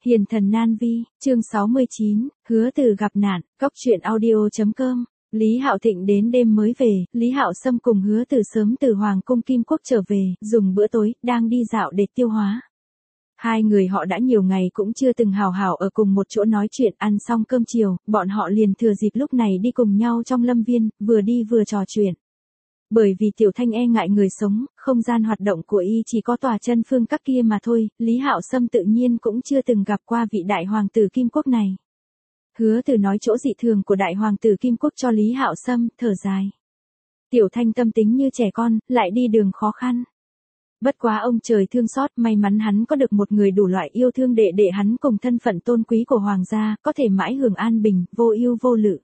Hiền thần nan vi, chương 69, hứa từ gặp nạn, cóc truyện audio.com. Lý Hạo Thịnh đến đêm mới về, Lý Hạo Sâm cùng hứa từ sớm từ Hoàng cung Kim Quốc trở về, dùng bữa tối, đang đi dạo để tiêu hóa. Hai người họ đã nhiều ngày cũng chưa từng hào hào ở cùng một chỗ nói chuyện. Ăn xong cơm chiều, bọn họ liền thừa dịp lúc này đi cùng nhau trong lâm viên, vừa đi vừa trò chuyện. Bởi vì Tiểu Thanh e ngại người sống, không gian hoạt động của y chỉ có tòa chân phương các kia mà thôi, Lý Hạo Sâm tự nhiên cũng chưa từng gặp qua vị đại hoàng tử Kim Quốc này. Hứa từ nói chỗ dị thường của đại hoàng tử Kim Quốc cho Lý Hạo Sâm, thở dài. Tiểu Thanh tâm tính như trẻ con, lại đi đường khó khăn. Bất quá ông trời thương xót, may mắn hắn có được một người đủ loại yêu thương để hắn cùng thân phận tôn quý của hoàng gia, có thể mãi hưởng an bình, vô ưu vô lự.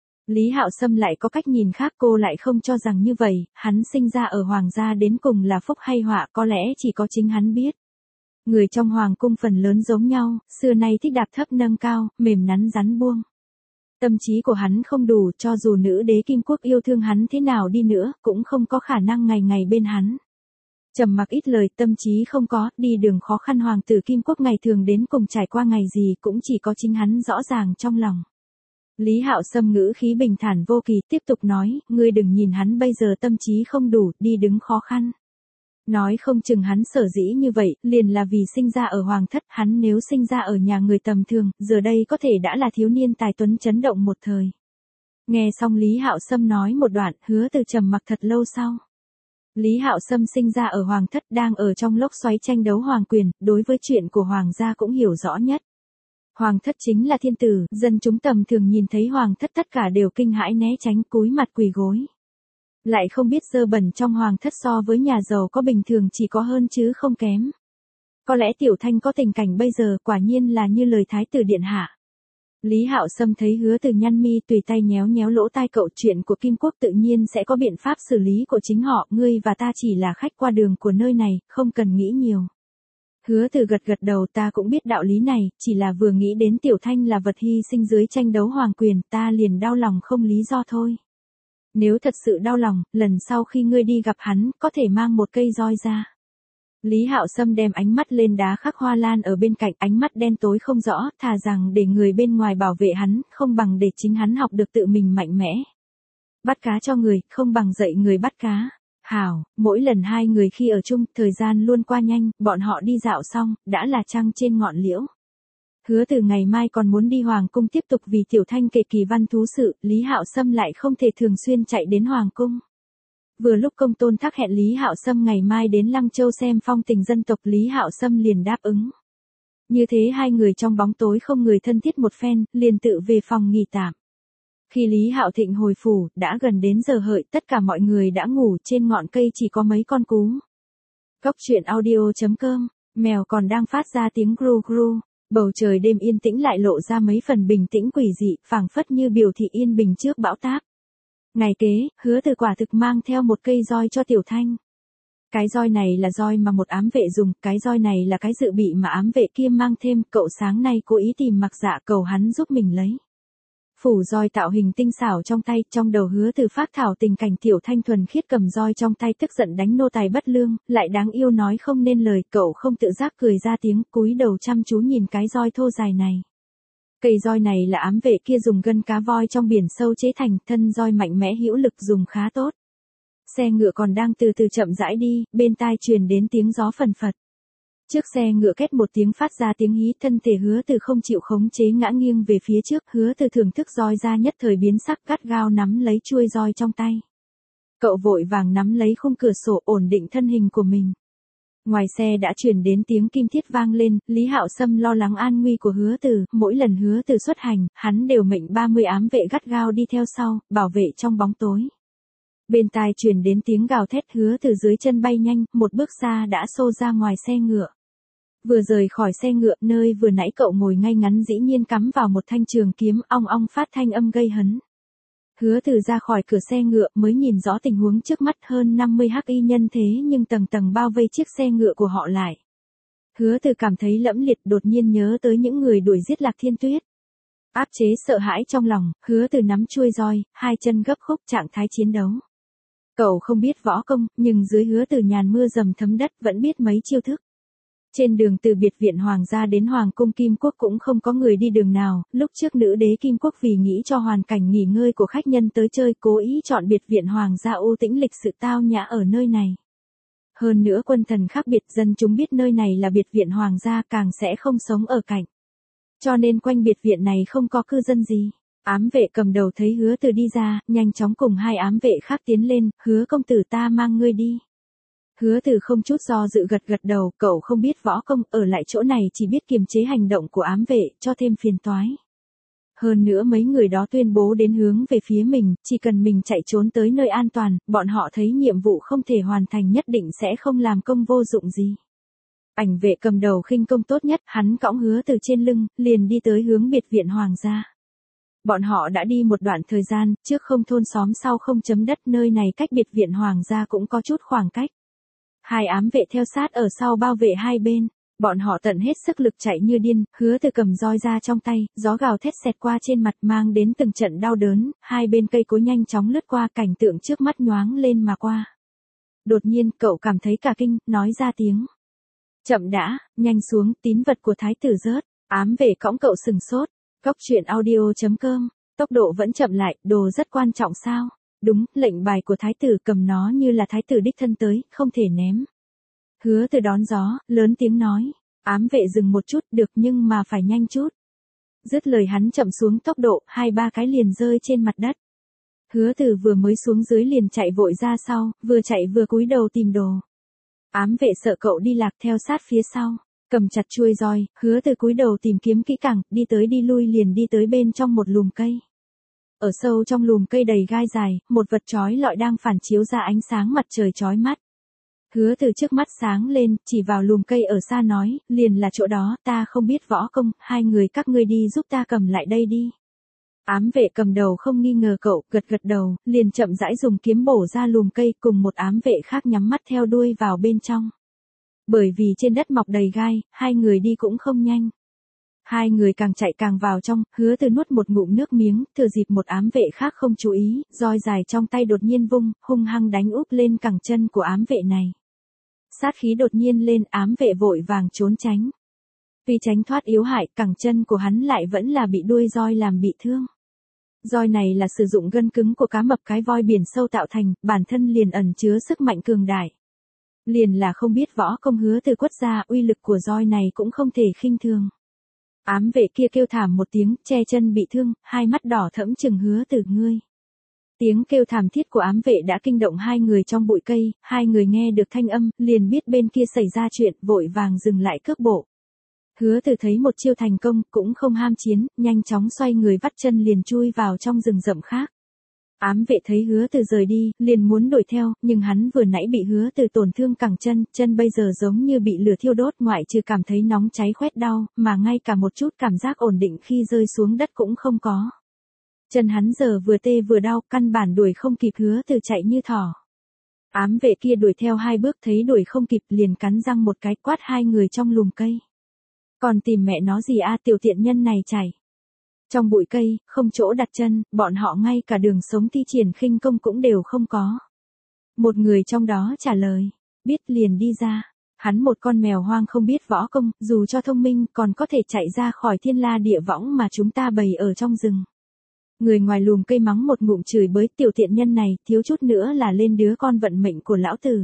Lý Hạo Sâm lại có cách nhìn khác, cô lại không cho rằng như vậy, hắn sinh ra ở hoàng gia đến cùng là phúc hay họa có lẽ chỉ có chính hắn biết. Người trong hoàng cung phần lớn giống nhau, xưa nay thích đạp thấp nâng cao, mềm nắn rắn buông. Tâm trí của hắn không đủ, cho dù nữ đế Kim Quốc yêu thương hắn thế nào đi nữa, cũng không có khả năng ngày ngày bên hắn. Trầm mặc ít lời, tâm trí không có, đi đường khó khăn, hoàng tử Kim Quốc ngày thường đến cùng trải qua ngày gì cũng chỉ có chính hắn rõ ràng trong lòng. Lý Hạo Sâm ngữ khí bình thản vô kỳ, tiếp tục nói, ngươi đừng nhìn hắn bây giờ tâm trí không đủ, đi đứng khó khăn. Nói không chừng hắn sở dĩ như vậy, liền là vì sinh ra ở hoàng thất, hắn nếu sinh ra ở nhà người tầm thường, giờ đây có thể đã là thiếu niên tài tuấn chấn động một thời. Nghe xong Lý Hạo Sâm nói một đoạn, hứa từ trầm mặc thật lâu sau. Lý Hạo Sâm sinh ra ở hoàng thất, đang ở trong lốc xoáy tranh đấu hoàng quyền, đối với chuyện của hoàng gia cũng hiểu rõ nhất. Hoàng thất chính là thiên tử, dân chúng tầm thường nhìn thấy hoàng thất tất cả đều kinh hãi né tránh, cúi mặt quỳ gối. Lại không biết dơ bẩn trong hoàng thất so với nhà giàu có bình thường chỉ có hơn chứ không kém. Có lẽ Tiểu Thanh có tình cảnh bây giờ, quả nhiên là như lời thái tử điện hạ. Lý Hạo Sâm thấy hứa từ nhăn mi, tùy tay nhéo nhéo lỗ tai cậu, chuyện của Kim Quốc tự nhiên sẽ có biện pháp xử lý của chính họ, ngươi và ta chỉ là khách qua đường của nơi này, không cần nghĩ nhiều. Hứa từ gật gật đầu, ta cũng biết đạo lý này, chỉ là vừa nghĩ đến Tiểu Thanh là vật hy sinh dưới tranh đấu hoàng quyền, ta liền đau lòng không lý do thôi. Nếu thật sự đau lòng, lần sau khi ngươi đi gặp hắn, có thể mang một cây roi ra. Lý Hạo Sâm đem ánh mắt lên đá khắc hoa lan ở bên cạnh, ánh mắt đen tối không rõ, thà rằng để người bên ngoài bảo vệ hắn, không bằng để chính hắn học được tự mình mạnh mẽ. Bắt cá cho người, không bằng dạy người bắt cá. Hảo, mỗi lần hai người khi ở chung, thời gian luôn qua nhanh, bọn họ đi dạo xong, đã là trăng trên ngọn liễu. Hứa từ ngày mai còn muốn đi hoàng cung tiếp tục vì Tiểu Thanh kể kỳ văn thú sự, Lý Hạo Sâm lại không thể thường xuyên chạy đến hoàng cung. Vừa lúc công tôn thác hẹn Lý Hạo Sâm ngày mai đến Lăng Châu xem phong tình dân tộc, Lý Hạo Sâm liền đáp ứng. Như thế hai người trong bóng tối không người thân thiết một phen, liền tự về phòng nghỉ tạm. Khi Lý Hạo Thịnh hồi phủ, đã gần đến giờ hợi, tất cả mọi người đã ngủ, trên ngọn cây chỉ có mấy con cú. Cóc truyện audio.com, mèo còn đang phát ra tiếng gru gru. Bầu trời đêm yên tĩnh lại lộ ra mấy phần bình tĩnh quỷ dị, phảng phất như biểu thị yên bình trước bão táp. Ngày kế, hứa từ quả thực mang theo một cây roi cho Tiểu Thanh. Cái roi này là roi mà một ám vệ dùng, cái roi này là cái dự bị mà ám vệ kia mang thêm, cậu sáng nay cố ý tìm Mặc Dạ cầu hắn giúp mình lấy. Phủ roi tạo hình tinh xảo trong tay, trong đầu hứa từ phát thảo tình cảnh Tiểu Thanh thuần khiết cầm roi trong tay tức giận đánh nô tài bất lương, lại đáng yêu nói không nên lời, cậu không tự giác cười ra tiếng, cúi đầu chăm chú nhìn cái roi thô dài này. Cây roi này là ám vệ kia dùng gân cá voi trong biển sâu chế thành, thân roi mạnh mẽ hữu lực, dùng khá tốt. Xe ngựa còn đang từ từ chậm rãi đi, bên tai truyền đến tiếng gió phần phật. Trước xe ngựa két một tiếng phát ra tiếng hí, thân thể hứa từ không chịu khống chế ngã nghiêng về phía trước, hứa từ thưởng thức roi ra nhất thời biến sắc, gắt gao nắm lấy chuôi roi trong tay. Cậu vội vàng nắm lấy khung cửa sổ, ổn định thân hình của mình. Ngoài xe đã truyền đến tiếng kim thiết vang lên, Lý Hạo Sâm lo lắng an nguy của hứa từ, mỗi lần hứa từ xuất hành, hắn đều mệnh 30 ám vệ gắt gao đi theo sau, bảo vệ trong bóng tối. Bên tai truyền đến tiếng gào thét, hứa từ dưới chân bay nhanh, một bước xa đã xô ra ngoài xe ngựa. Vừa rời khỏi xe ngựa, nơi vừa nãy cậu ngồi ngay ngắn dĩ nhiên cắm vào một thanh trường kiếm, ong ong phát thanh âm gây hấn. Hứa từ ra khỏi cửa xe ngựa mới nhìn rõ tình huống trước mắt, hơn 50 hắc y nhân thế nhưng tầng tầng bao vây chiếc xe ngựa của họ lại. Hứa từ cảm thấy lẫm liệt, đột nhiên nhớ tới những người đuổi giết Lạc Thiên Tuyết. Áp chế sợ hãi trong lòng, hứa từ nắm chuôi roi, hai chân gấp khúc, trạng thái chiến đấu. Cậu không biết võ công, nhưng dưới hứa từ nhàn mưa dầm thấm đất vẫn biết mấy chiêu thức. Trên đường từ biệt viện Hoàng gia đến Hoàng cung Kim Quốc cũng không có người đi đường nào, lúc trước nữ đế Kim Quốc vì nghĩ cho hoàn cảnh nghỉ ngơi của khách nhân tới chơi cố ý chọn biệt viện Hoàng gia u tĩnh lịch sự tao nhã ở nơi này. Hơn nữa quân thần khác biệt, dân chúng biết nơi này là biệt viện Hoàng gia càng sẽ không sống ở cạnh. Cho nên quanh biệt viện này không có cư dân gì. Ám vệ cầm đầu thấy Hứa Từ đi ra, nhanh chóng cùng hai ám vệ khác tiến lên, Hứa công tử ta mang ngươi đi. Hứa Từ không chút do dự gật gật đầu, cậu không biết võ công, ở lại chỗ này chỉ biết kiềm chế hành động của ám vệ, cho thêm phiền toái. Hơn nữa mấy người đó tuyên bố đến hướng về phía mình, chỉ cần mình chạy trốn tới nơi an toàn, bọn họ thấy nhiệm vụ không thể hoàn thành nhất định sẽ không làm công vô dụng gì. Ảnh vệ cầm đầu khinh công tốt nhất, hắn cõng Hứa Từ trên lưng, liền đi tới hướng biệt viện Hoàng gia. Bọn họ đã đi một đoạn thời gian, trước không thôn xóm sau không chấm đất, nơi này cách biệt viện Hoàng gia cũng có chút khoảng cách. Hai ám vệ theo sát ở sau bao vệ hai bên, bọn họ tận hết sức lực chạy như điên, Hứa Từ cầm roi ra trong tay, gió gào thét xẹt qua trên mặt mang đến từng trận đau đớn, hai bên cây cối nhanh chóng lướt qua, cảnh tượng trước mắt nhoáng lên mà qua. Đột nhiên cậu cảm thấy cả kinh, nói ra tiếng. Chậm đã, nhanh xuống, tín vật của thái tử rớt, ám vệ cõng cậu sừng sốt. Cóc truyện audio.com, tốc độ vẫn chậm lại, đồ rất quan trọng sao? Đúng, lệnh bài của thái tử, cầm nó như là thái tử đích thân tới, không thể ném. Hứa Từ đón gió, lớn tiếng nói, ám vệ dừng một chút, được nhưng mà phải nhanh chút. Dứt lời hắn chậm xuống tốc độ, 2-3 cái liền rơi trên mặt đất. Hứa Từ vừa mới xuống dưới liền chạy vội ra sau, vừa chạy vừa cúi đầu tìm đồ. Ám vệ sợ cậu đi lạc theo sát phía sau. Cầm chặt chuôi roi, Hứa Từ cúi đầu tìm kiếm kỹ càng, đi tới đi lui liền đi tới bên trong một lùm cây. Ở sâu trong lùm cây đầy gai dài, một vật chói lọi đang phản chiếu ra ánh sáng mặt trời chói mắt. Hứa Từ trước mắt sáng lên, chỉ vào lùm cây ở xa nói, liền là chỗ đó, ta không biết võ công, hai người các ngươi đi giúp ta cầm lại đây đi. Ám vệ cầm đầu không nghi ngờ cậu, gật gật đầu, liền chậm rãi dùng kiếm bổ ra lùm cây, cùng một ám vệ khác nhắm mắt theo đuôi vào bên trong. Bởi vì trên đất mọc đầy gai, hai người đi cũng không nhanh. Hai người càng chạy càng vào trong, Hứa Từ nuốt một ngụm nước miếng, thừa dịp một ám vệ khác không chú ý, roi dài trong tay đột nhiên vung, hung hăng đánh úp lên cẳng chân của ám vệ này. Sát khí đột nhiên lên, ám vệ vội vàng trốn tránh. Vì tránh thoát yếu hại, cẳng chân của hắn lại vẫn là bị đuôi roi làm bị thương. Roi này là sử dụng gân cứng của cá mập cái voi biển sâu tạo thành, bản thân liền ẩn chứa sức mạnh cường đại. Liền là không biết võ công Hứa Từ quất ra, uy lực của roi này cũng không thể khinh thường. Ám vệ kia kêu thảm một tiếng, che chân bị thương, hai mắt đỏ thẫm chừng Hứa Từ, ngươi. Tiếng kêu thảm thiết của ám vệ đã kinh động hai người trong bụi cây, hai người nghe được thanh âm, liền biết bên kia xảy ra chuyện, vội vàng dừng lại cước bộ. Hứa Từ thấy một chiêu thành công, cũng không ham chiến, nhanh chóng xoay người vắt chân liền chui vào trong rừng rậm khác. Ám vệ thấy Hứa Từ rời đi, liền muốn đuổi theo, nhưng hắn vừa nãy bị Hứa Từ tổn thương cẳng chân, chân bây giờ giống như bị lửa thiêu đốt, ngoại trừ cảm thấy nóng cháy khoét đau, mà ngay cả một chút cảm giác ổn định khi rơi xuống đất cũng không có. Chân hắn giờ vừa tê vừa đau, căn bản đuổi không kịp, Hứa Từ chạy như thỏ. Ám vệ kia đuổi theo hai bước thấy đuổi không kịp liền cắn răng một cái quát hai người trong lùm cây. Còn tìm mẹ nó gì a, tiểu tiện nhân này chạy. Trong bụi cây, không chỗ đặt chân, bọn họ ngay cả đường sống thi triển khinh công cũng đều không có. Một người trong đó trả lời, biết liền đi ra. Hắn một con mèo hoang không biết võ công, dù cho thông minh còn có thể chạy ra khỏi thiên la địa võng mà chúng ta bày ở trong rừng. Người ngoài lùm cây mắng một ngụm chửi bới, tiểu tiện nhân này, thiếu chút nữa là lên đứa con vận mệnh của lão tử.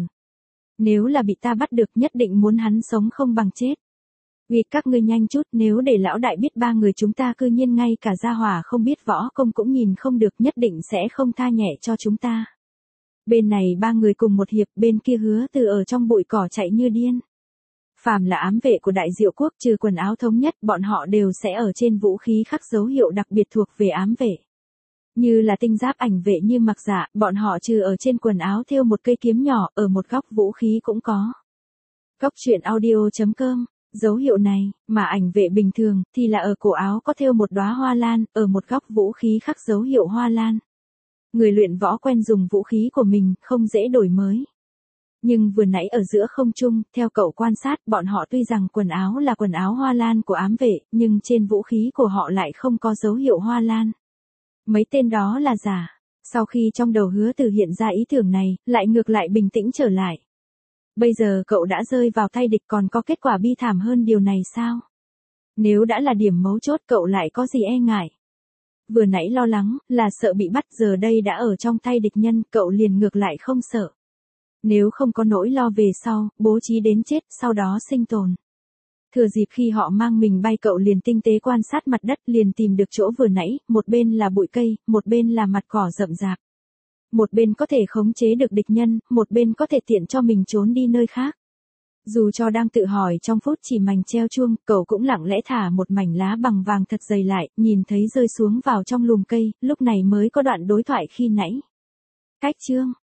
Nếu là bị ta bắt được nhất định muốn hắn sống không bằng chết. Vì các ngươi nhanh chút, nếu để lão đại biết ba người chúng ta cư nhiên ngay cả gia hỏa không biết võ công cũng nhìn không được, nhất định sẽ không tha nhẹ cho chúng ta. Bên này ba người cùng một hiệp, bên kia Hứa Từ ở trong bụi cỏ chạy như điên. Phàm là ám vệ của Đại Diệu quốc trừ quần áo thống nhất, bọn họ đều sẽ ở trên vũ khí khắc dấu hiệu đặc biệt thuộc về ám vệ. Như là tinh giáp ảnh vệ như mặc dạ, bọn họ trừ ở trên quần áo thêu một cây kiếm nhỏ, ở một góc vũ khí cũng có. Cóc truyện audio.com, dấu hiệu này, mà ảnh vệ bình thường, thì là ở cổ áo có thêu một đóa hoa lan, ở một góc vũ khí khắc dấu hiệu hoa lan. Người luyện võ quen dùng vũ khí của mình, không dễ đổi mới. Nhưng vừa nãy ở giữa không trung, theo cậu quan sát, bọn họ tuy rằng quần áo là quần áo hoa lan của ám vệ, nhưng trên vũ khí của họ lại không có dấu hiệu hoa lan. Mấy tên đó là giả. Sau khi trong đầu Hứa Từ hiện ra ý tưởng này, lại ngược lại bình tĩnh trở lại. Bây giờ cậu đã rơi vào tay địch, còn có kết quả bi thảm hơn điều này sao? Nếu đã là điểm mấu chốt, cậu lại có gì e ngại? Vừa nãy lo lắng, là sợ bị bắt, giờ đây đã ở trong tay địch nhân, cậu liền ngược lại không sợ. Nếu không có nỗi lo về sau, bố trí đến chết, sau đó sinh tồn. Thừa dịp khi họ mang mình bay, cậu liền tinh tế quan sát mặt đất, liền tìm được chỗ vừa nãy, một bên là bụi cây, một bên là mặt cỏ rậm rạp. Một bên có thể khống chế được địch nhân, một bên có thể tiện cho mình trốn đi nơi khác. Dù cho đang tự hỏi trong phút chỉ mảnh treo chuông, cậu cũng lặng lẽ thả một mảnh lá bằng vàng thật dày lại, nhìn thấy rơi xuống vào trong lùm cây, lúc này mới có đoạn đối thoại khi nãy. Cách chương